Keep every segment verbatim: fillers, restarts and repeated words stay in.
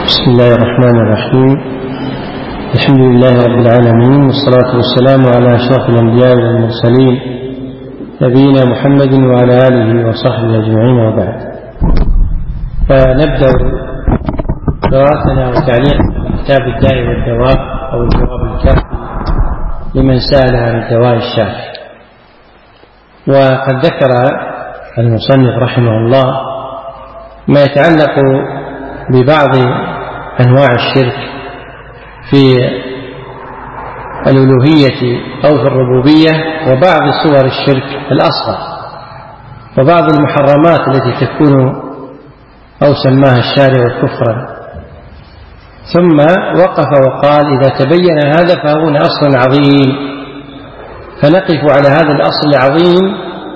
بسم الله الرحمن الرحيم. الحمد لله رب العالمين، والصلاة والسلام على أشرف الأنبياء والمرسلين نبينا محمد وعلى آله وصحبه أجمعين، وبعد. فنبدأ قراءتنا وتعليق كتاب الداء والدواء أو الجواب الكافي لمن سأل عن الدواء الشافي. وقد ذكر المصنف رحمه الله ما يتعلق ببعض أنواع الشرك في الألوهية أو في الربوبية، وبعض صور الشرك الأصغر، وبعض المحرمات التي تكون أو سماها الشارع كفرا. ثم وقف وقال: إذا تبين هذا فهنا أصل عظيم، فنقف على هذا الأصل العظيم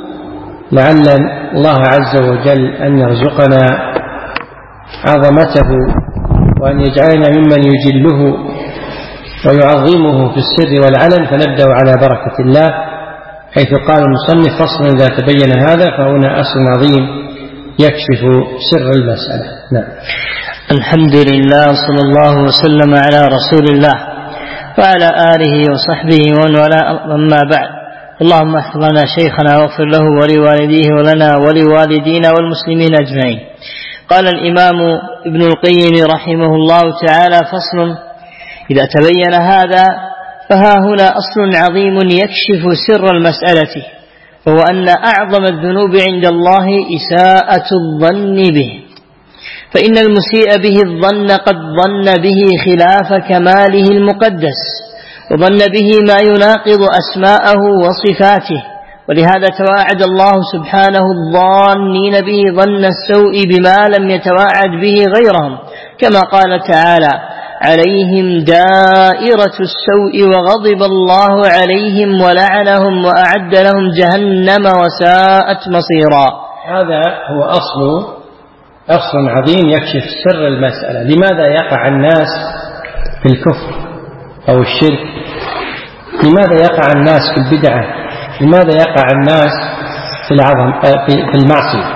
لعل الله عز وجل أن يرزقنا عظمته، وأن يجعلنا ممن يجله ويعظمه في السر والعلن. فنبدأ على بركة الله، حيث قال المصنف: فصل إذا تبين هذا فهنا أصل عظيم يكشف سر المسألة. نعم. الحمد لله، صلى الله وسلم على رسول الله وعلى آله وصحبه ومن والاه، أما بعد. اللهم احفظ لنا شيخنا واغفر له ولوالديه ولنا ولوالدينا والمسلمين أجمعين. قال الإمام ابن القيم رحمه الله تعالى: فصل إذا تبين هذا فها هنا أصل عظيم يكشف سر المسألة، وهو أن أعظم الذنوب عند الله إساءة الظن به، فإن المسيء به الظن قد ظن به خلاف كماله المقدس، وظن به ما يناقض أسماءه وصفاته. ولهذا تواعد الله سبحانه الظانين به ظن السوء بما لم يتواعد به غيرهم، كما قال تعالى: عليهم دائرة السوء وغضب الله عليهم ولعنهم وأعد لهم جهنم وساءت مصيرا. هذا هو أصل أصل عظيم يكشف سر المسألة. لماذا يقع الناس في الكفر أو الشرك؟ لماذا يقع الناس في البدعة؟ لماذا يقع الناس في العظم في المعصية؟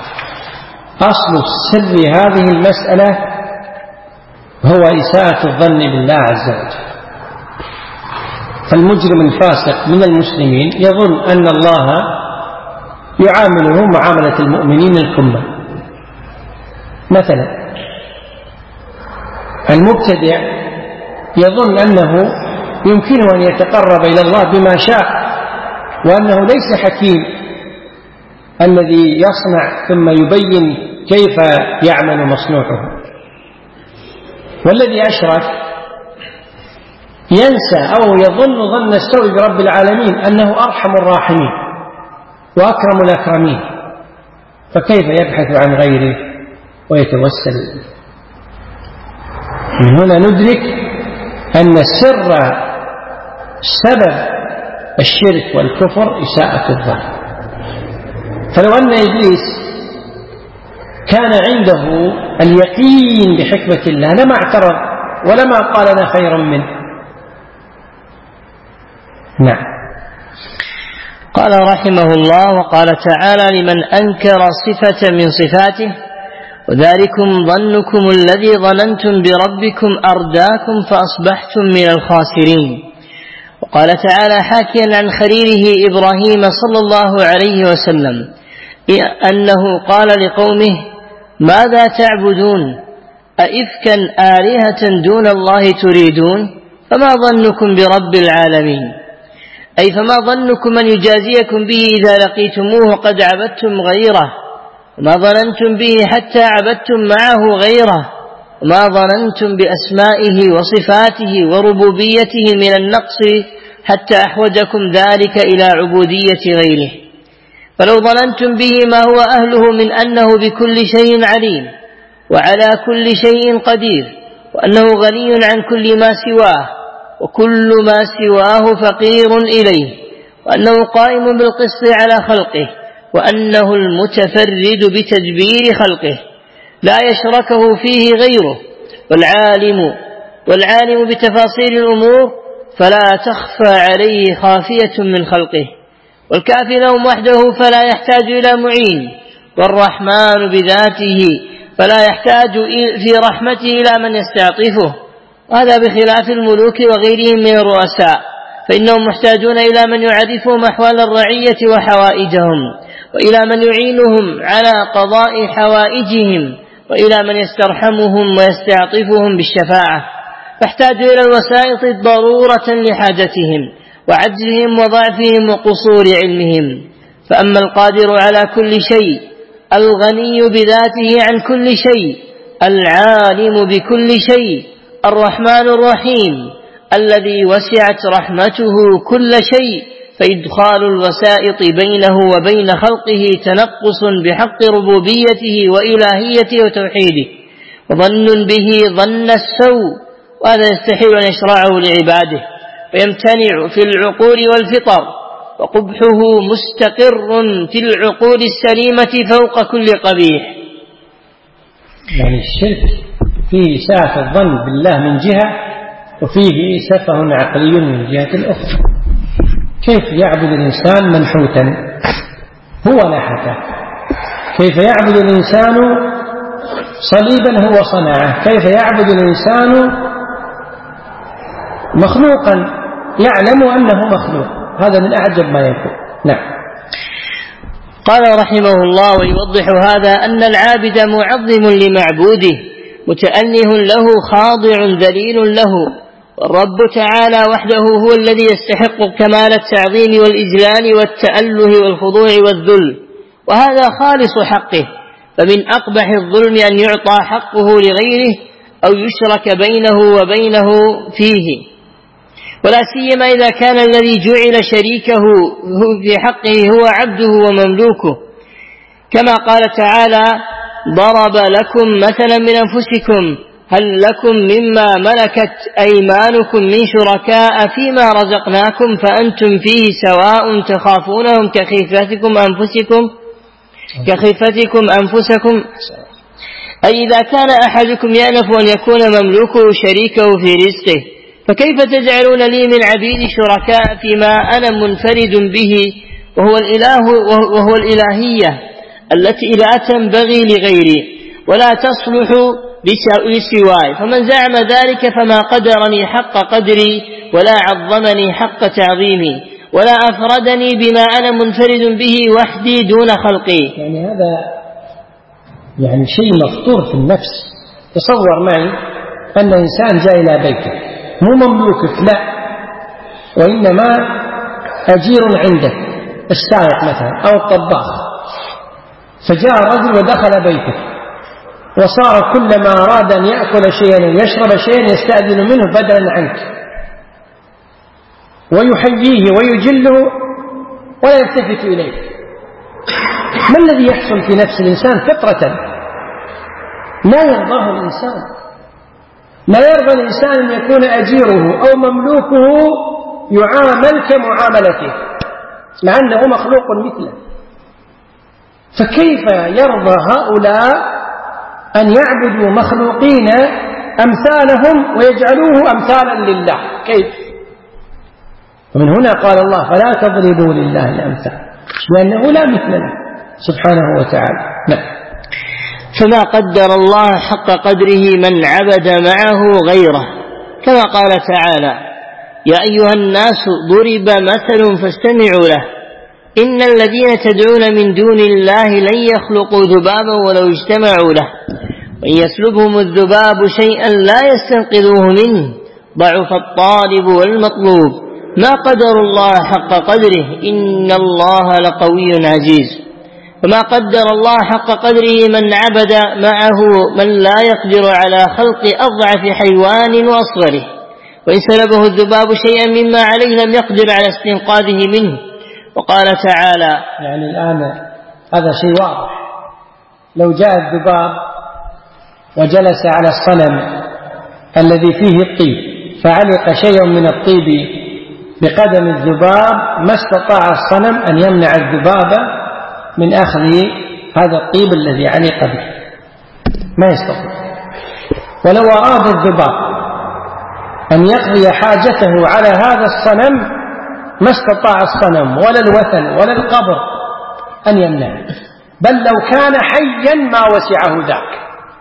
أصل سر هذه المسألة هو إساءة الظن بالله عز وجل. فالمجرم الفاسق من المسلمين يظن أن الله يعامله معاملة المؤمنين الكمل. مثلا المبتدع يظن أنه يمكنه أن يتقرب إلى الله بما شاء، وأنه ليس حكيم الذي يصنع ثم يبين كيف يعمل مصنوعه. والذي أشرك ينسى أو يظن ظن السوء برب العالمين أنه أرحم الراحمين وأكرم الأكرمين، فكيف يبحث عن غيره ويتوسل؟ من هنا ندرك أن سر سبب الشرك والكفر إساءة الظن. فلو أن إبليس كان عنده اليقين بحكمة الله لما اعترض ولما قال أنا خير منه. نعم. قال رحمه الله: وقال تعالى: لمن أنكر صفة من صفاته وذلكم ظنكم الذي ظننتم بربكم أرداكم فأصبحتم من الخاسرين. وقال تعالى حاكيا عن خليله إبراهيم صلى الله عليه وسلم أنه قال لقومه: ماذا تعبدون؟ أئفكا آلهة دون الله تريدون؟ فما ظنكم برب العالمين؟ أي فما ظنكم أن يجازيكم به إذا لقيتموه قد عبدتم غيره، وما ظننتم به حتى عبدتم معه غيره، وما ظننتم بأسمائه وصفاته وربوبيته من النقص حتى أحوجكم ذلك إلى عبودية غيره. فلو ظننتم به ما هو أهله من أنه بكل شيء عليم وعلى كل شيء قدير، وأنه غني عن كل ما سواه وكل ما سواه فقير إليه، وأنه قائم بالقسط على خلقه، وأنه المتفرد بتدبير خلقه لا يشركه فيه غيره، والعالم والعالم بتفاصيل الأمور فلا تخفى عليه خافية من خلقه، والكافي لهم وحده فلا يحتاج إلى معين، والرحمن بذاته فلا يحتاج في رحمته إلى من يستعطفه، وهذا بخلاف الملوك وغيرهم من الرؤساء، فإنهم محتاجون إلى من يعرفهم أحوال الرعية وحوائجهم، وإلى من يعينهم على قضاء حوائجهم، وإلى من يسترحمهم ويستعطفهم بالشفاعة، فاحتاجوا إلى الوسائط ضرورة لحاجتهم وعجزهم وضعفهم وقصور علمهم. فأما القادر على كل شيء الغني بذاته عن كل شيء العالم بكل شيء الرحمن الرحيم الذي وسعت رحمته كل شيء، فإدخال الوسائط بينه وبين خلقه تنقص بحق ربوبيته وإلهيته وتوحيده، وظن به ظن السوء، وهذا يستحيل أن يشرعه لعباده، فيمتنع في العقول والفطر، وقبحه مستقر في العقول السليمة فوق كل قبيح. يعني الشرك فيه إساءة الظن بالله من جهة، وفيه سفه عقلي من جهة الأخرى. كيف يعبد الإنسان منحوتا هو نحته؟ كيف يعبد الإنسان صليبا هو صنعه؟ كيف يعبد الإنسان مخلوقا يعلم أنه مخلوق؟ هذا من أعجب ما يكون. نعم. قال رحمه الله ويوضح هذا أن العابد معظم لمعبوده متأله له خاضع ذليل له، والرب تعالى وحده هو الذي يستحق كمال التعظيم والإجلال والتأله والخضوع والذل، وهذا خالص حقه. فمن أقبح الظلم أن يعطى حقه لغيره أو يشرك بينه وبينه فيه، ولا سيما إذا كان الذي جعل شريكه في حقه هو عبده ومملوكه، كما قال تعالى: ضرب لكم مثلا من أنفسكم هل لكم مما ملكت أيمانكم من شركاء فيما رزقناكم فأنتم فيه سواء تخافونهم كخيفتكم أنفسكم كخيفتكم أنفسكم أي إذا كان أحدكم يأنف أن يكون مملوكه شريكه في رزقه، فكيف تجعلون لي من عبيد شركاء فيما أنا منفرد به، وهو الإله وهو الإلهية التي لا تنبغي لغيري ولا تصلح لسواي، فمن زعم ذلك فما قدرني حق قدري ولا عظمني حق تعظيمي ولا أفردني بما أنا منفرد به وحدي دون خلقي. يعني هذا يعني شيء مفطور في النفس. تصور معي أن إنسان جاء إلى بيتك مو مملوكك، لا، وإنما أجير عندك، السائق مثلا أو الطباخ، فجاء رجل ودخل بيتك وصار كلما أراد أن يأكل شيئا ويشرب شيئا يستأذن منه بدلا عنك، ويحييه ويجله ولا يلتفت إليه. ما الذي يحصل في نفس الإنسان فطرة؟ لا يرضاه الإنسان، لا يرضى الإنسان أن يكون أجيره أو مملوكه يعامل كمعاملته مع أنه مخلوق مثله. فكيف يرضى هؤلاء أن يعبدوا مخلوقين أمثالهم ويجعلوه أمثالا لله؟ كيف؟ ومن هنا قال الله: فلا تضربوا لله الأمثال، لأنه لا مثل له سبحانه وتعالى. نعم. فما قدر الله حق قدره من عبد معه غيره، كما قال تعالى: يا أيها الناس ضرب مثل فاستمعوا له إن الذين تدعون من دون الله لن يخلقوا ذبابا ولو اجتمعوا له وإن يسلبهم الذباب شيئا لا يستنقذوه منه ضعف الطالب والمطلوب ما قدر الله حق قدره إن الله لقوي عزيز. وما قدر الله حق قدره من عبد معه من لا يقدر على خلق أضعف حيوان وأصغره، وإن سلبه الذباب شيئا مما عليه لم يقدر على استنقاذه منه. وقال تعالى: يعني الآن هذا شيء واضح، لو جاء الذباب وجلس على الصنم الذي فيه الطيب فعلق شيء من الطيب بقدم الذباب ما استطاع الصنم أن يمنع الذباب من أخذ هذا الطيب الذي علق به، ما يستطيع. ولو أراد الذباب أن يقضي حاجته على هذا الصنم ما استطاع الصنم ولا الوثن ولا القبر أن يمنعه، بل لو كان حيا ما وسعه ذاك.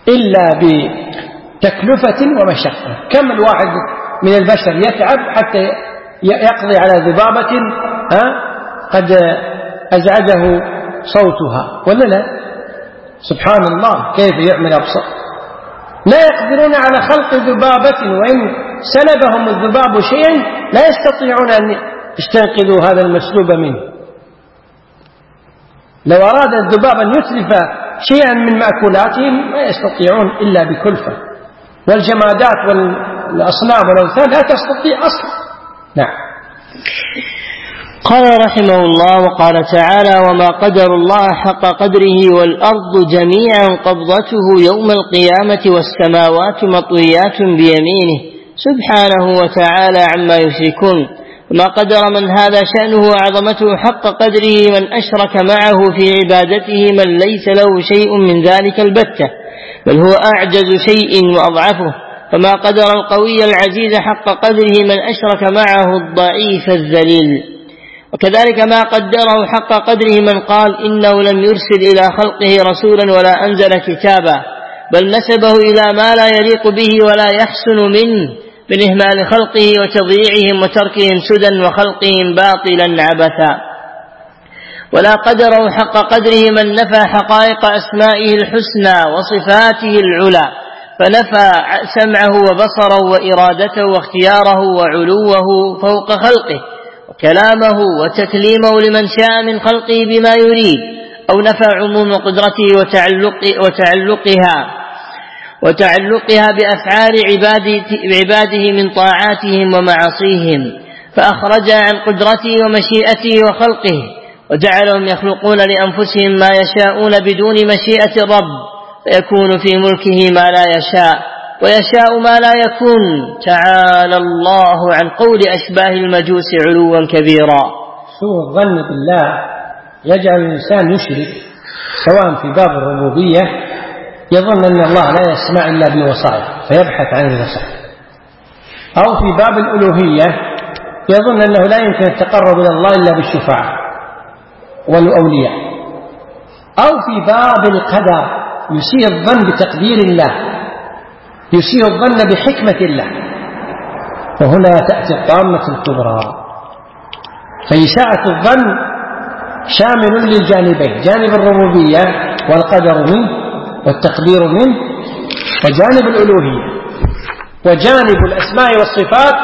إلا بتكلفة ومشقة. كم الواحد من البشر يتعب حتى يقضي على ذبابة ها قد أزعجه صوتها، ولا لا؟ سبحان الله كيف يعمل أبصار. لا يقدرون على خلق ذبابة، وإن سلبهم الذباب شيئا لا يستطيعون أن يستنقذوا هذا المسلوب منه. لو أراد الذباب أن يتلف شيئا من مأكولاتهم لا يستطيعون إلا بكلفة، والجمادات والأصنام والأوثان لا تستطيع أصلا. نعم. قال رحمه الله وقال تعالى: وما قدر الله حق قدره والأرض جميعا قبضته يوم القيامة والسماوات مطويات بيمينه سبحانه وتعالى عما يشركون. وما قدر من هذا شأنه وعظمته حق قدره من أشرك معه في عبادته من ليس له شيء من ذلك البتة، بل هو أعجز شيء وأضعفه. فما قدر القوي العزيز حق قدره من أشرك معه الضعيف الذليل. وكذلك ما قدره حق قدره من قال إنه لم يرسل إلى خلقه رسولا ولا أنزل كتابا، بل نسبه إلى ما لا يليق به ولا يحسن منه من إهمال خلقه وتضييعهم وتركهم سدى وخلقهم باطلا عبثا. ولا قدره حق قدره من نفى حقائق أسمائه الحسنى وصفاته العلى، فنفى سمعه وبصره وإرادته واختياره وعلوه فوق خلقه وكلامه وتكليمه لمن شاء من خلقه بما يريد، أو نفى عموم قدرته وتعلق وتعلقها وتعلقها بأفعال عباده من طاعاتهم ومعاصيهم، فأخرجها عن قدرته ومشيئته وخلقه، وجعلهم يخلقون لأنفسهم ما يشاءون بدون مشيئة الرب، فيكون في ملكه ما لا يشاء ويشاء ما لا يكون. تعالى الله عن قول أشباه المجوس علوا كبيرا. سوء الظن بالله يجعل الإنسان يشرك، سواء في باب الربوبية يظن أن الله لا يسمع إلا بالوصايا فيبحث عن الوصايا، أو في باب الألوهية يظن أنه لا يمكن التقرب إلى الله إلا بالشفاعة والأولياء، أو في باب القدر يسيء الظن بتقدير الله، يسيء الظن بحكمة الله. وهنا تأتي الطامة الكبرى. فإساءة الظن شامل للجانبين، جانب الربوبية والقدر منه والتقدير منه، وجانب الألوهية، وجانب الأسماء والصفات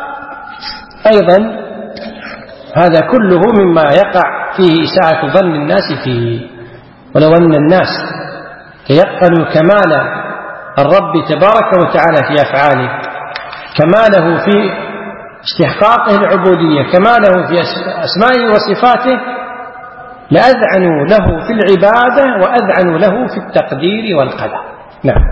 أيضا. هذا كله مما يقع فيه إساءة ظن الناس فيه. ولو أن الناس تيقنوا كمال الرب تبارك وتعالى في أفعاله، كماله في استحقاقه العبودية، كماله في أسمائه وصفاته، لأذعنوا له في العبادة وأذعنوا له في التقدير والقدر. نعم.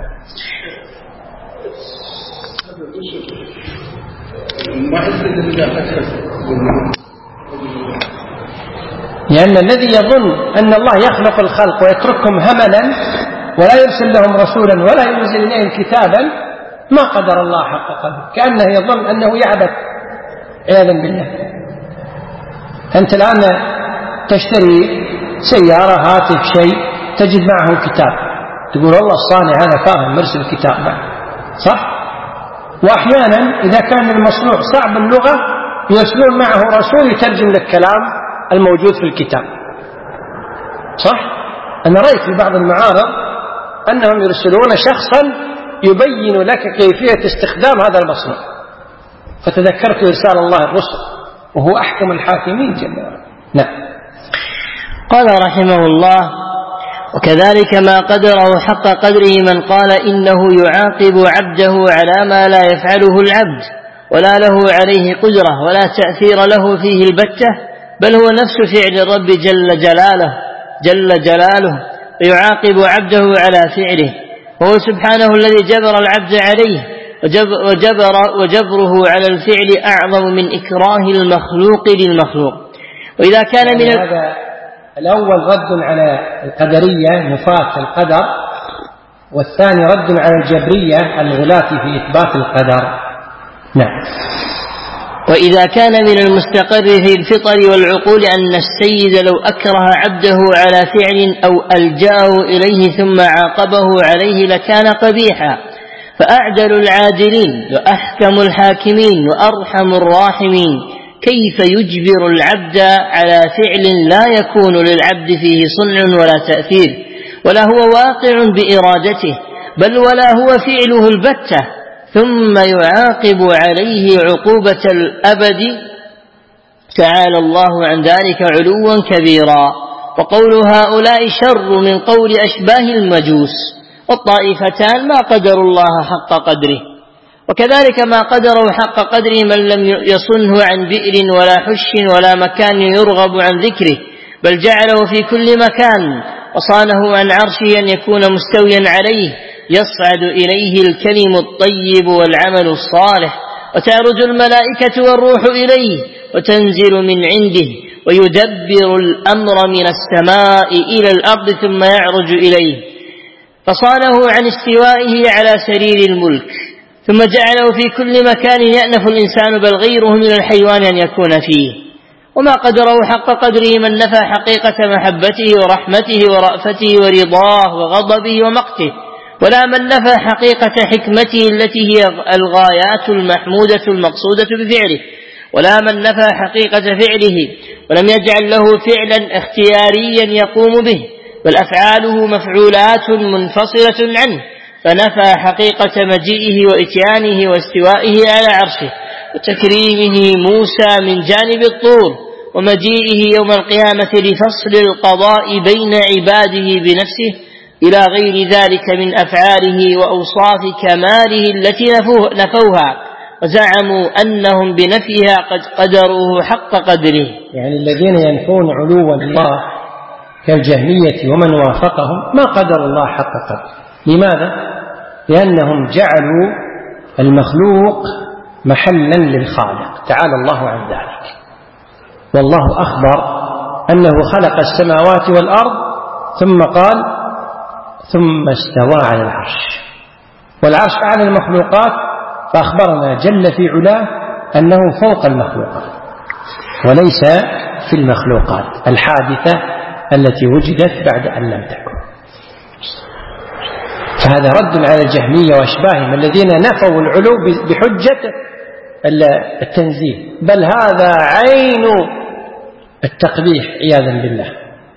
لأن الذي يظن أن الله يخلق الخلق ويتركهم هملا ولا يرسل لهم رسولا ولا ينزل إليهم كتابا ما قدر الله حق قدره، كأنه يظن أنه يعبث عياذا بالله. أنت الآن تشتري سيارة، هاتف، شيء، تجد معه كتاب، تقول والله الصانع هذا فاهم مرسل كتاب معه، صح؟ وأحيانا إذا كان المصنوع صعب اللغة يرسلون معه رسول يترجم لك كلام الموجود في الكتاب، صح؟ أنا رأيت في بعض المعارض أنهم يرسلون شخصا يبين لك كيفية استخدام هذا المصنوع، فتذكرت إرسال الله الرسل وهو أحكم الحاكمين جل وعلا. نعم. قال رحمه الله: وكذلك ما قدره حق قدره من قال إنه يعاقب عبده على ما لا يفعله العبد ولا له عليه قدرة ولا تأثير له فيه البتة، بل هو نفس فعل الرب جل جلاله جل جلاله يعاقب عبده على فعله، وهو سبحانه الذي جبر العبد عليه، وجبر وجبره على الفعل أعظم من إكراه المخلوق للمخلوق. وإذا كان من يعني هذا الأول رد على القدرية نفاة القدر، والثاني رد على الجبرية الغلاة في إثبات القدر. نعم. وإذا كان من المستقر في الفطر والعقول أن السيد لو أكره عبده على فعل أو ألجأه إليه ثم عاقبه عليه لكان قبيحا، فأعدل العادلين وأحكم الحاكمين وأرحم الراحمين كيف يجبر العبد على فعل لا يكون للعبد فيه صنع ولا تأثير ولا هو واقع بإرادته، بل ولا هو فعله البتة، ثم يعاقب عليه عقوبة الأبد؟ تعالى الله عن ذلك علوا كبيرا. وقول هؤلاء شر من قول أشباه المجوس، والطائفتان ما قدروا الله حق قدره. وكذلك ما قدروا حق قدره من لم يصنه عن بئر ولا حش ولا مكان يرغب عن ذكره، بل جعله في كل مكان، وصانه عن عرشه أن يكون مستويا عليه يصعد إليه الكلم الطيب والعمل الصالح، وتعرج الملائكة والروح إليه وتنزل من عنده، ويدبر الأمر من السماء إلى الأرض ثم يعرج إليه، فصانه عن استوائه على سرير الملك، ثم جعله في كل مكان يأنف الإنسان بل غيره من الحيوان أن يكون فيه. وما قدره حق قدره من نفى حقيقة محبته ورحمته ورأفته ورضاه وغضبه ومقته، ولا من نفى حقيقة حكمته التي هي الغايات المحمودة المقصودة بفعله، ولا من نفى حقيقة فعله ولم يجعل له فعلا اختياريا يقوم به، بل أفعاله مفعولات منفصلة عنه، فنفى حقيقة مجيئه وإتيانه واستوائه على عرشه وتكريمه موسى من جانب الطور، ومجيئه يوم القيامة لفصل القضاء بين عباده بنفسه، إلى غير ذلك من أفعاله وأوصاف كماله التي نفوها وزعموا أنهم بنفيها قد قدروه حق قدره. يعني الذين ينفون علو الله كالجهمية ومن وافقهم ما قدر الله حق قدره. لماذا؟ لأنهم جعلوا المخلوق محلا للخالق تعالى الله عن ذلك، والله أخبر أنه خلق السماوات والأرض ثم قال ثم استوى على العرش، والعرش أعلى المخلوقات، فأخبرنا جل في علاه أنه فوق المخلوقات وليس في المخلوقات الحادثة التي وجدت بعد أن لم تكن. فهذا رد على الجهمية وأشباههم الذين نفوا العلو بحجة التنزيه، بل هذا عين التقبيح عياذا بالله.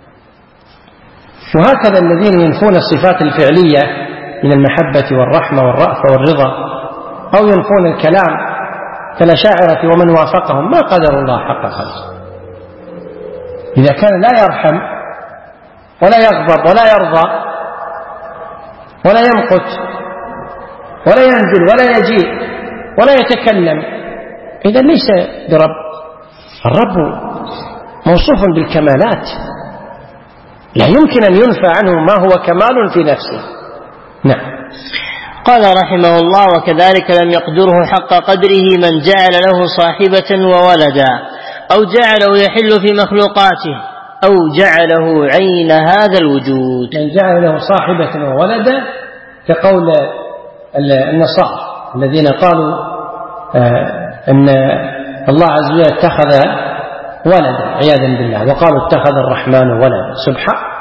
وهكذا الذين ينفون الصفات الفعلية من المحبة والرحمة والرأفة والرضا، أو ينفون الكلام كالأشاعرة ومن وافقهم ما قدر الله حق قدره. إذا كان لا يرحم ولا يغضب ولا يرضى ولا يمقت ولا ينزل ولا يجيء ولا يتكلم، إذا ليس برب. الرب موصوف بالكمالات لا يمكن أن ينفى عنه ما هو كمال في نفسه. نعم. قال رحمه الله: وكذلك لم يقدره حق قدره من جعل له صاحبة وولدا، أو جعله يحل في مخلوقاته، أو جعله عين هذا الوجود. من جعل له صاحبة وولدا كقول النصارى الذين قالوا أن الله عز وجل اتخذ ولدا عياذا بالله، وقالوا اتخذ الرحمن ولدا سبحانه.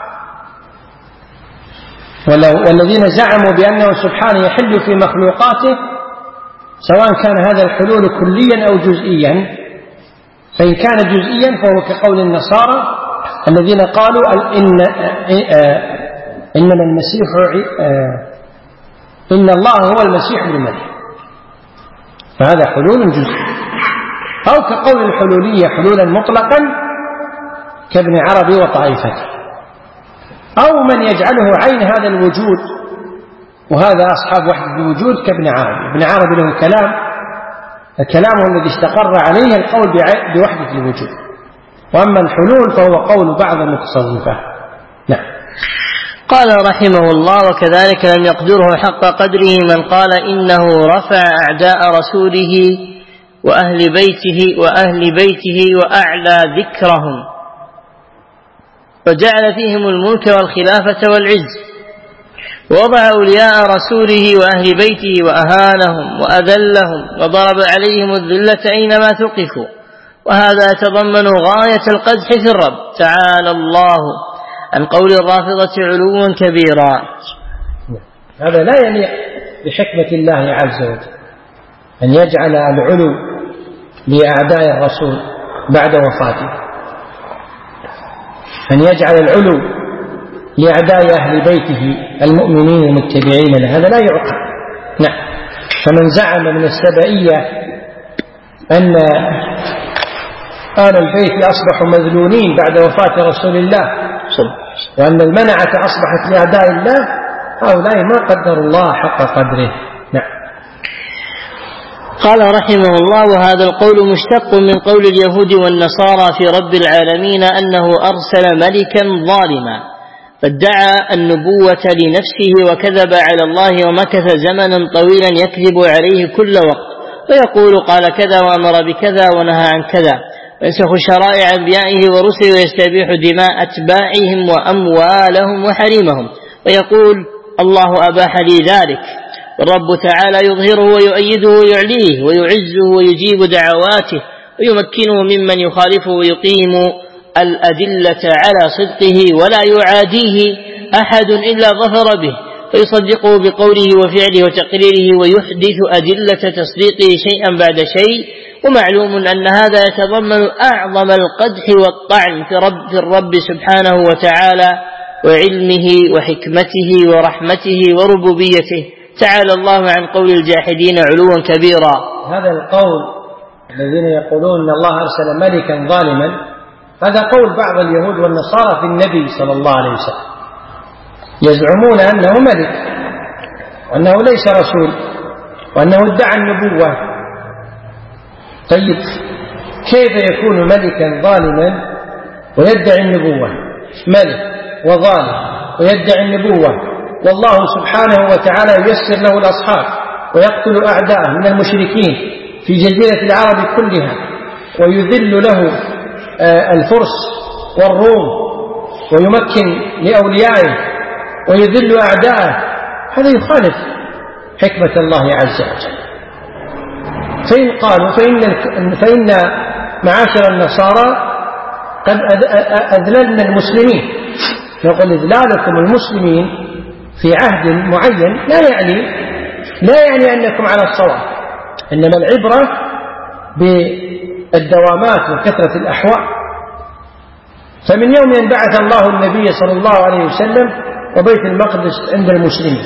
والذين زعموا بأنه سبحانه يحل في مخلوقاته، سواء كان هذا الحلول كليا أو جزئيا، فإن كان جزئيا فهو كقول النصارى الذين قالوا إن إنما المسيح إن الله هو المسيح ابن مريم، فهذا حلول جزئي. أو كقول الحلولية حلولا مطلقا كابن عربي وطائفته، أو من يجعله عين هذا الوجود، وهذا أصحاب وحدة الوجود كابن عربي. ابن عربي له كلام، كلامه الذي استقر عليه القول بوحدة الوجود، وأما الحلول فهو قول بعض المتصوفة. نعم. قال رحمه الله: وكذلك لم يقدره حق قدره من قال إنه رفع أعداء رسوله وأهل بيته وأهل بيته وأعلى ذكرهم، وجعل فيهم الملك والخلافة والعز، ووضع أولياء رسوله وأهل بيته وأهانهم وأذلهم وضرب عليهم الذلة أينما ثقفوا، وهذا يتضمن غاية القدح في الرب تعالى الله عن قول الرافضة علوا كبيرا. هذا لا يليق بحكمة الله عز وجل أن يجعل العلو لأعداء الرسول بعد وفاته، أن يجعل العلو لأعداء أهل بيته المؤمنين المتبعين له، هذا لا يعقل. نعم. فمن زعم من السبائية أن آل البيت أصبحوا مذلولين بعد وفاة رسول الله وأن المنعة أصبحت لأعداء الله، هؤلاء ما قدر الله حق قدره. نعم. قال رحمه الله: وهذا القول مشتق من قول اليهود والنصارى في رب العالمين أنه أرسل ملكا ظالما فادعى النبوة لنفسه وكذب على الله ومكث زمنا طويلا يكذب عليه كل وقت ويقول قال كذا وأمر بكذا ونهى عن كذا، وينسخ شرائع أنبيائه ورسله ويستبيح دماء أتباعهم وأموالهم وحريمهم ويقول الله أباح لي ذلك، والرب تعالى يظهره ويؤيده ويعليه ويعزه ويجيب دعواته ويمكنه ممن يخالفه ويقيم الأدلة على صدقه ولا يعاديه أحد إلا ظفر به فيصدقه بقوله وفعله وتقريره ويحدث أدلة تصديقه شيئا بعد شيء. ومعلوم أن هذا يتضمن أعظم القدح والطعن في رب, في الرب سبحانه وتعالى وعلمه وحكمته ورحمته وربوبيته، تعالى الله عن قول الجاحدين علوا كبيرا. هذا القول الذين يقولون أن الله أرسل ملكا ظالما، هذا قول بعض اليهود والنصارى في النبي صلى الله عليه وسلم، يزعمون أنه ملك وأنه ليس رسول وأنه ادعى النبوة. طيب كيف يكون ملكا ظالما ويدعي النبوة؟ ملك وظالم ويدعي النبوة، والله سبحانه وتعالى ييسر له الأصحاب ويقتل أعداءه من المشركين في جزيرة العرب كلها ويذل له الفرس والروم ويمكن لأوليائه ويذل أعداءه، هذا يخالف حكمة الله عز وجل. فإن قالوا فإن, فإن معاشر النصارى قد أذللنا المسلمين، نقول إذلالكم المسلمين في عهد معين لا يعني لا يعني أنكم على الصواب، إنما العبرة بالدوامات وكثرة الأحوال. فمن يوم أن بعث الله النبي صلى الله عليه وسلم وبيت المقدس عند المسلمين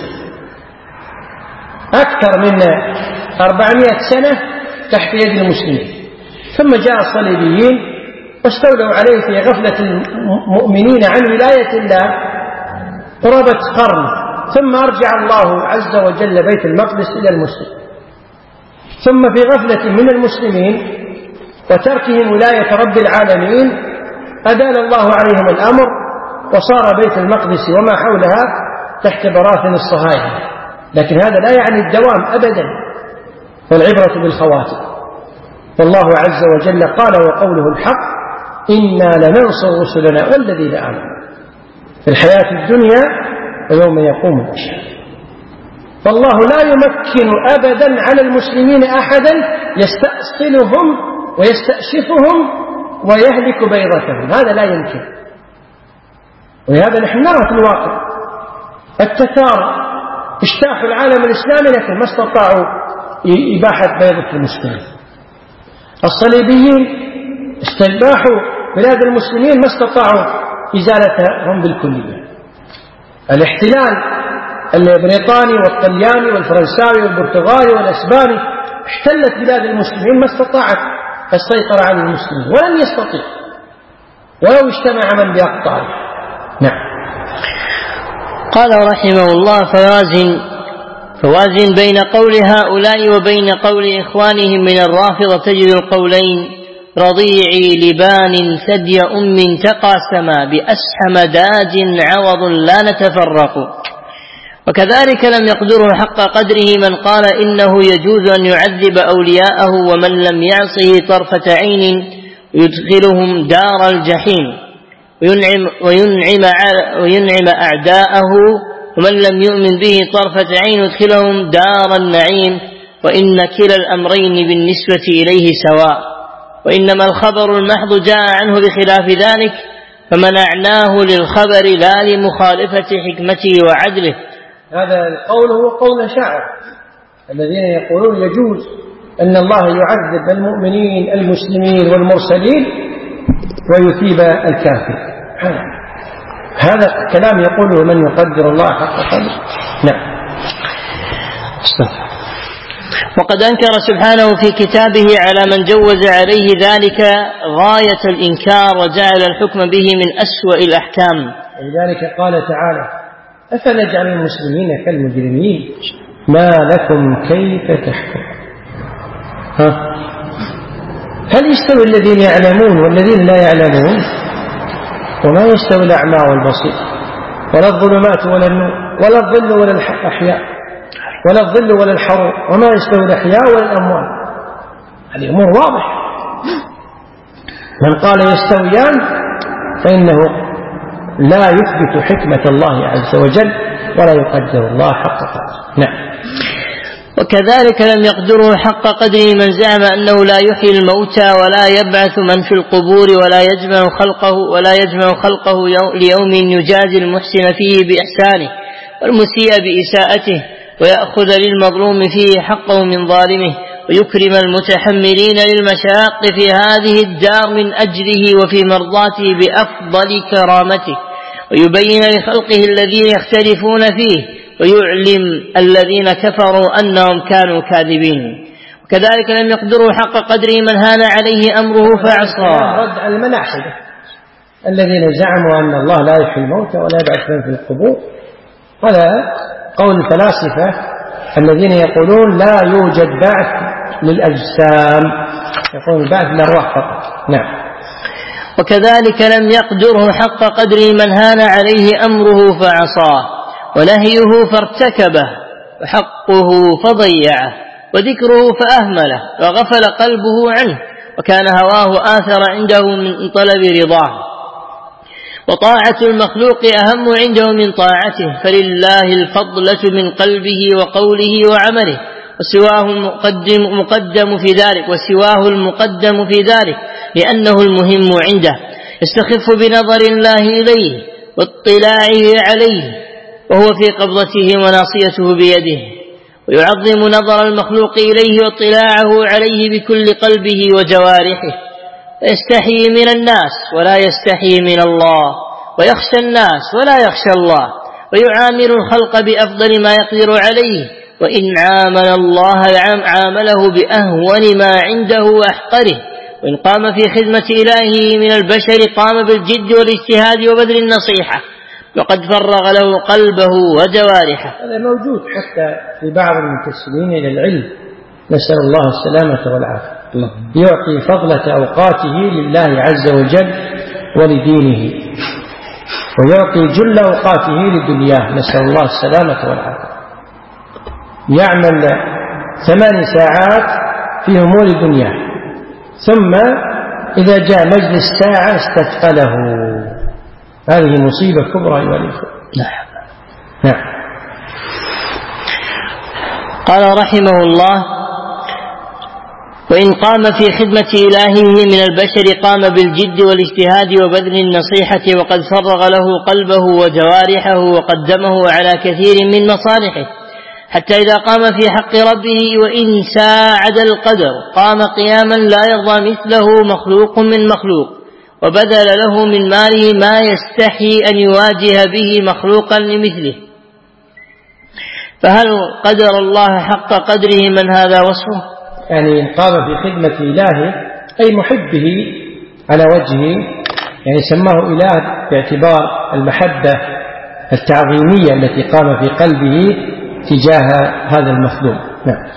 أكثر من أربعمائة سنة تحت يد المسلمين، ثم جاء الصليبيين واستولوا عليه في غفلة المؤمنين عن ولاية الله قرابة قرن، ثم أرجع الله عز وجل بيت المقدس إلى المسلمين، ثم في غفلة من المسلمين وتركهم ولاية رب العالمين أدال الله عليهم الأمر وصار بيت المقدس وما حولها تحت براثن الصهاينة. لكن هذا لا يعني الدوام أبدا، والعبرة بالخواتم. فالله عز وجل قال وقوله الحق إنا لننصر رسلنا والذين آمنوا في الحياة الدنيا ويوم يقوم الأشهاد. فالله لا يمكن أبدا على المسلمين أحدا يستأصلهم ويستأشفهم ويهلك بيضتهم، هذا لا يمكن. ولهذا نحن نرى في الواقع التتار اجتاحوا العالم الإسلامي لكن ما استطاعوا إباحة بيضة المسلمين. الصليبيين استباحوا بلاد المسلمين ما استطاعوا إزالتهم بالكلية. الاحتلال البريطاني والطلياني والفرنساوي والبرتغالي والأسباني احتلت بلاد المسلمين ما استطاعت السيطرة على المسلمين ولن يستطيع ولو اجتمع من بأقطاره. نعم. قال رحمه الله فوازن فوازن بين قول هؤلاء وبين قول إخوانهم من الرافضة تجد القولين رضيعي لبان ثدي أم تقاسما بأسحم داج عوض لا نتفرق. وكذلك لم يقدره حق قدره من قال إنه يجوز أن يعذب أولياءه ومن لم يعصه طرفة عين يدخلهم دار الجحيم وينعم, وينعم, وينعم أعداءه ومن لم يؤمن به طرفة عين ادخلهم دار النعيم، وإن كلا الأمرين بالنسبة إليه سواء، وإنما الخبر المحض جاء عنه بخلاف ذلك، فمنعناه للخبر لا لمخالفة حكمته وعدله. هذا القول هو قول شاعر الذين يقولون يجوز أن الله يعذب المؤمنين المسلمين والمرسلين ويثيب الكافر. هذا كلام يقوله من يقدر الله حق قدره. نعم. وقد أنكر سبحانه في كتابه على من جوز عليه ذلك غاية الإنكار وجعل الحكم به من أسوأ الأحكام. ولذلك قال تعالى: أفنجعل المسلمين كالمجرمين ما لكم كيف تحكمون. ها؟ هل يستوي الذين يعلمون والذين لا يعلمون؟ وما يستوي الأعمى والبصير ولا الظلمات ولا النور ولا الظل ولا الأحياء ولا الظل ولا الحرور وما يستوي الأحياء ولا الأموات. هذه أمور واضحة. من قال يستويان فإنه لا يثبت حكمة الله عز وجل ولا يقدر الله حق قدره. نعم. وكذلك لم يقدره حق قدره من زعم أنه لا يحيي الموتى ولا يبعث من في القبور ولا يجمع خلقه ولا يجمع خلقه ليوم يجازي المحسن فيه بإحسانه والمسيء بإساءته، ويأخذ للمظلوم فيه حقه من ظالمه، ويكرم المتحملين للمشاق في هذه الدار من أجله وفي مرضاته بأفضل كرامته، ويبين لخلقه الذين يختلفون فيه، ويعلم الذين كفروا أنهم كانوا كاذبين. وكذلك لم يقدروا حق قدره من هان عليه أمره فعصى. رد على الملاحدة الذين زعموا أن الله لا يحيي الموتى ولا يبعث من في القبور. هذا قول الفلاسفة الذين يقولون لا يوجد بعث للأجسام، يقولون البعث للأرواح فقط. نعم. وكذلك لم يقدره حق قدره من هان عليه أمره فعصاه، ونهيه فارتكبه، وحقه فضيعه، وذكره فأهمله، وغفل قلبه عنه، وكان هواه آثر عنده من طلب رضاه. وطاعة المخلوق أهم عنده من طاعته، فلله الفضلة من قلبه وقوله وعمله، وسواه المقدم مقدم في ذلك وسواه المقدم في ذلك لأنه المهم عنده، يستخف بنظر الله إليه واطلاعه عليه وهو في قبضته وناصيته بيده، ويعظم نظر المخلوق إليه واطلاعه عليه بكل قلبه وجوارحه، ويستحي من الناس ولا يستحي من الله، ويخشى الناس ولا يخشى الله، ويعامل الخلق بأفضل ما يقدر عليه، وإن عامل الله عامله بأهون ما عنده وأحقره، وإن قام في خدمة إلهه من البشر قام بالجد والاجتهاد وبذل النصيحة، وقد فرغ له قلبه وجوارحه. هذا موجود حتى في بعض المنتسبين إلى العلم، نسأل الله السلامة والعافية. يعطي فضلة أوقاته لله عز وجل ولدينه، ويعطي جل أوقاته لدنياه، نسأل الله السلامة والعافية. يعمل ثمان ساعات في أمور دنياه، ثم إذا جاء مجلس ساعة استثقله. هذه مصيبة كبرى أيها الأخوة. نعم. نعم. قال رحمه الله: وإن قام في خدمة إلهه من البشر قام بالجد والاجتهاد وبذل النصيحة، وقد فرغ له قلبه وجوارحه وقدمه على كثير من مصالحه، حتى إذا قام في حق ربه وإن ساعد القدر قام قياما لا يرضى مثله مخلوق من مخلوق، وبذل له من ماله ما يستحي أن يواجه به مخلوقا لمثله. فهل قدر الله حق قدره من هذا وصفه؟ يعني إن قام في خدمة إلهه أي محبه على وجهه، يعني سماه إله باعتبار المحبة التعظيمية التي قام في قلبه تجاه هذا المخلوق. نعم.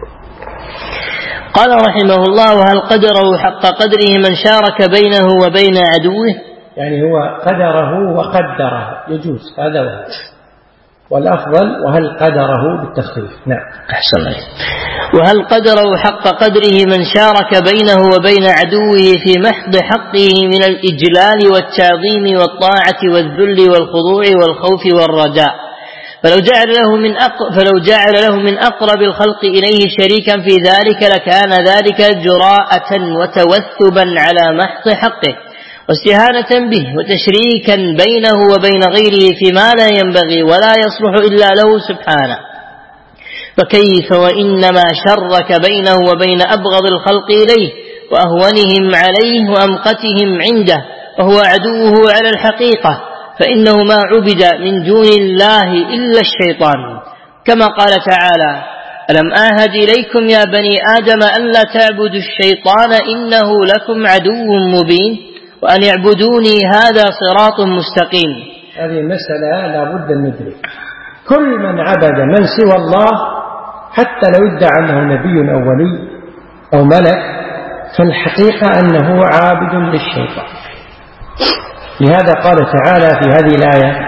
قال رحمه الله: وهل قدره حق قدره من شارك بينه وبين عدوه؟ يعني هو قدره وقدره، يجوز هذا وهذا، والأفضل وهل قدره بالتخفيف. نعم. أحسن الله. وهل قدره حق قدره من شارك بينه وبين عدوه في محض حقه من الإجلال والتعظيم والطاعة والذل والخضوع والخوف والرجاء، فلو جعل له من أق... فلو جعل له من أقرب الخلق إليه شريكا في ذلك لكان ذلك جراءة وتوثبا على محض حقه واستهانة به وتشريكا بينه وبين غيره فيما لا ينبغي ولا يصلح إلا له سبحانه. فكيف وإنما شرك بينه وبين أبغض الخلق إليه وأهونهم عليه وأمقتهم عنده وهو عدوه على الحقيقة، فإنه ما عبد من دون الله إلا الشيطان، كما قال تعالى: ألم أعهد إليكم يا بني آدم أن لا تعبدوا الشيطان إنه لكم عدو مبين وأن يعبدوني هذا صراط مستقيم. هذه مسألة لا بد أن ندرك. كل من عبد من سوى الله حتى لو ادعى أنه نبي أو ولي أو ملك فالحقيقة أنه عابد للشيطان. لهذا قال تعالى في هذه الآية: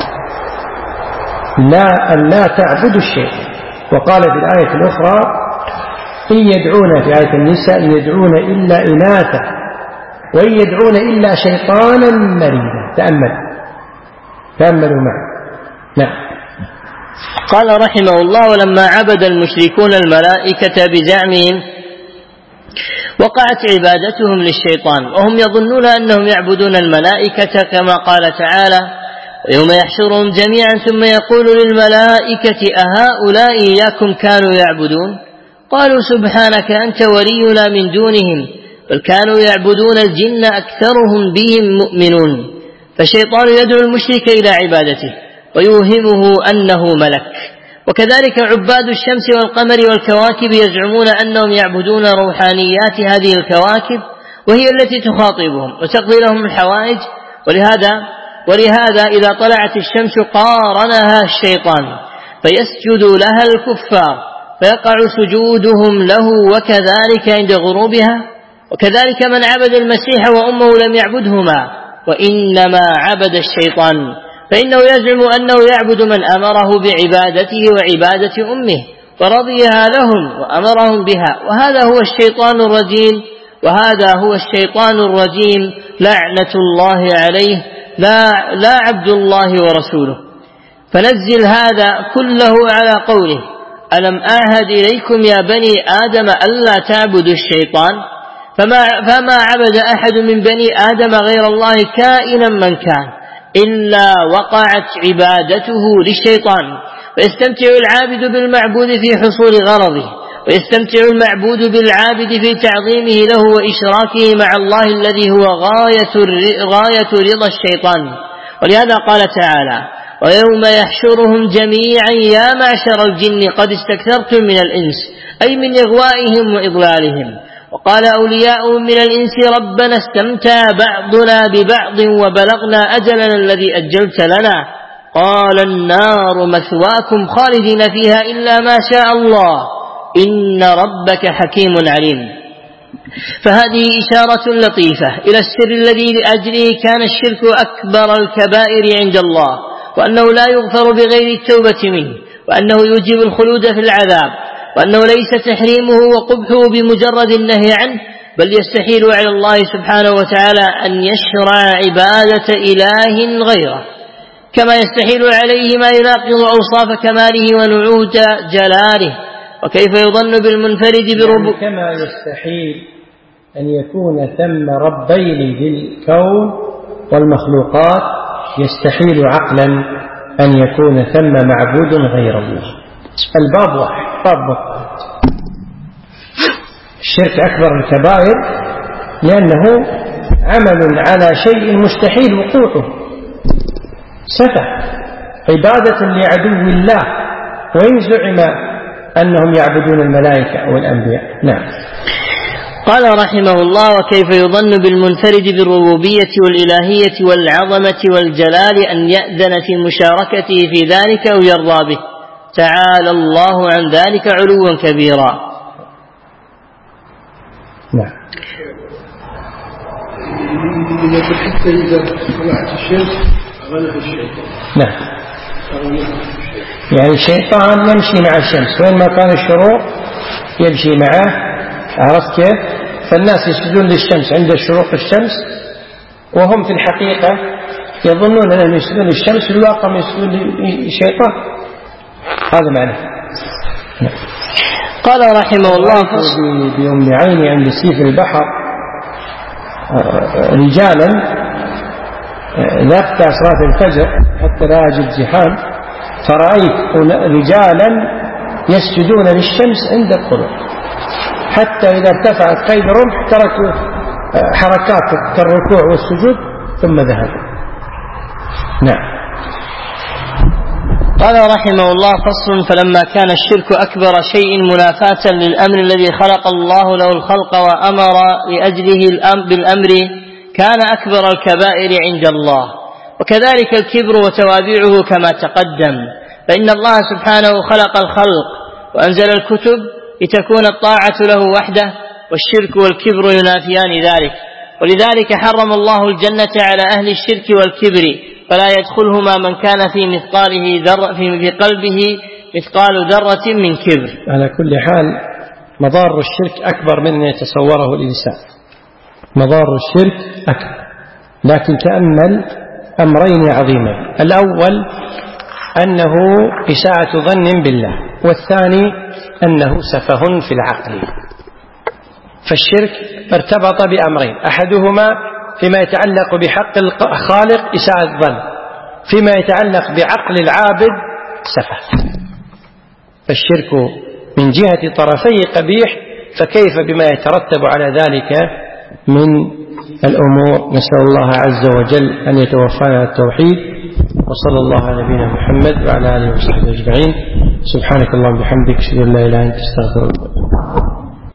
لا أن لا تعبدوا الشيطان. وقال في الآية الأخرى: إن يدعون، في آية النساء: إن يدعون إلا إناثا وإن يدعون إلا شيطانا مريدا. تأمل تأملوا معي. نعم. قال رحمه الله: ولما عبد المشركون الملائكة بزعمهم وقعت عبادتهم للشيطان وهم يظنون أنهم يعبدون الملائكة، كما قال تعالى: ويوم يحشرهم جميعا ثم يقول للملائكة أهؤلاء إياكم كانوا يعبدون؟ قالوا سبحانك أنت ولينا من دونهم بل كانوا يعبدون الجن أكثرهم بهم مؤمنون. فالشيطان يدعو المشرك إلى عبادته ويوهمه أنه ملك. وكذلك عباد الشمس والقمر والكواكب يزعمون أنهم يعبدون روحانيات هذه الكواكب وهي التي تخاطبهم وتقضي لهم الحوائج. ولهذا ولهذا إذا طلعت الشمس قارنها الشيطان فيسجد لها الكفار فيقع سجودهم له، وكذلك عند غروبها. وكذلك من عبد المسيح وأمه لم يعبدهما وإنما عبد الشيطان، فإنه يزعم أنه يعبد من أمره بعبادته وعبادة أمه ورضيها لهم وأمرهم بها، وهذا هو الشيطان الرجيم وهذا هو الشيطان الرجيم لعنة الله عليه، لا, لا عبد الله ورسوله. فنزل هذا كله على قوله: ألم أعهد إليكم يا بني آدم ألا تعبدوا الشيطان؟ فما, فما عبد أحد من بني آدم غير الله كائنا من كان إلا وقعت عبادته للشيطان. ويستمتع العابد بالمعبود في حصول غرضه، ويستمتع المعبود بالعابد في تعظيمه له وإشراكه مع الله الذي هو غاية, غاية رضا الشيطان. ولهذا قال تعالى: ويوم يحشرهم جميعا يا معشر الجن قد استكثرتم من الإنس، أي من إغوائهم وإضلالهم. وقال أولياؤهم من الإنس: ربنا استمتع بعضنا ببعض وبلغنا أجلنا الذي أجلت لنا، قال النار مثواكم خالدين فيها إلا ما شاء الله إن ربك حكيم عليم. فهذه إشارة لطيفة إلى السر الذي لأجله كان الشرك أكبر الكبائر عند الله، وأنه لا يغفر بغير التوبة منه، وأنه يوجب الخلود في العذاب، وأنه ليس تحريمه وقبحه بمجرد النهي عنه، بل يستحيل على الله سبحانه وتعالى أن يشرع عبادة إله غيره، كما يستحيل عليه ما يناقض أوصاف كماله ونعوت جلاله. وكيف يظن بالمنفرد بربوبيته؟ كما يستحيل أن يكون ثم ربين للكون والمخلوقات، يستحيل عقلا أن يكون ثم معبود غير الله. الباب واحد، باب واحد. الشرك أكبر الكبائر لأنه عمل على شيء مستحيل وقوعه، سفه، عبادة لعدو الله، وإن زعم أنهم يعبدون الملائكة أو الأنبياء. نعم. قال رحمه الله: وكيف يظن بالمنفرد بالربوبية والإلهية والعظمة والجلال أن يأذن في مشاركته في ذلك أو يرضى به؟ تعالى الله عن ذلك علوا كبيرا. نعم. حتى إذا طلعت الشمس غلب الشيطان. نعم. يعني الشيطان يمشي مع الشمس، وين ما كان الشروق يمشي معه، عرفت كيف؟ فالناس يسجدون للشمس عند شروق الشمس، وهم في الحقيقة يظنون أنهم يسجدون للشمس، في الواقع يسجدون للشيطان. هذا معنى. قال رحمه الله بأم عيني عند سيف البحر رجالا ذبت صلاة الفجر حتى لا أجد زحام، فرأيت رجالا يسجدون للشمس عند الطلوع، حتى إذا ارتفعت قيد رمح تركوا حركات كالركوع والسجود ثم ذهبوا. نعم. قال رحمه الله فصل: فلما كان الشرك أكبر شيء منافاة للأمر الذي خلق الله له الخلق وأمر لأجله بالأمر كان أكبر الكبائر عند الله، وكذلك الكبر وتوابعه كما تقدم، فإن الله سبحانه خلق الخلق وأنزل الكتب لتكون الطاعة له وحده، والشرك والكبر ينافيان ذلك، ولذلك حرم الله الجنة على أهل الشرك والكبر، فلا يدخلهما من كان في مثقاله ذرة في قلبه مثقال ذرة من كبر. على كل حال مضار الشرك أكبر من يتصوره الإنسان، مضار الشرك أكبر، لكن تأمل أمرين عظيمين: الأول أنه إساءة ظن بالله، والثاني أنه سفه في العقل. فالشرك ارتبط بأمرين: أحدهما فيما يتعلق بحق الخالق إساءة ظن، فيما يتعلق بعقل العابد سفه. فالشرك من جهة طرفي قبيح، فكيف بما يترتب على ذلك من الأمور. نسأل الله عز وجل أن يتوفانا على التوحيد، وصلى الله على نبينا محمد وعلى آله وصحبه أجمعين. سبحانك اللهم وبحمدك، أشهد أن لا إله إلا أنت، أستغفرك.